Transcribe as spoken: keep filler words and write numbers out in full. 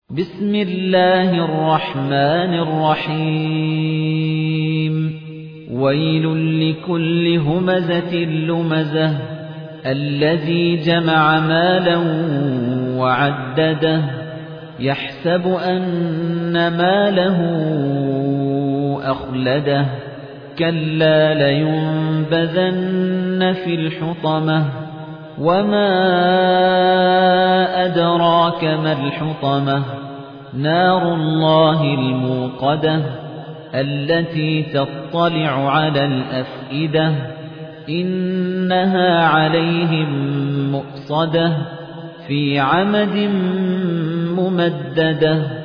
بسم الله الرحمن الرحيم ويل لكل همزة لمزة الذي جمع مالا وعدده يحسب أن ماله أخلده كلا لينبذن في الحطمة وما أدراك ما الحطمة نار الله الموقدة التي تطلع على الأفئدة إنها عليهم مؤصدة في عمد ممددة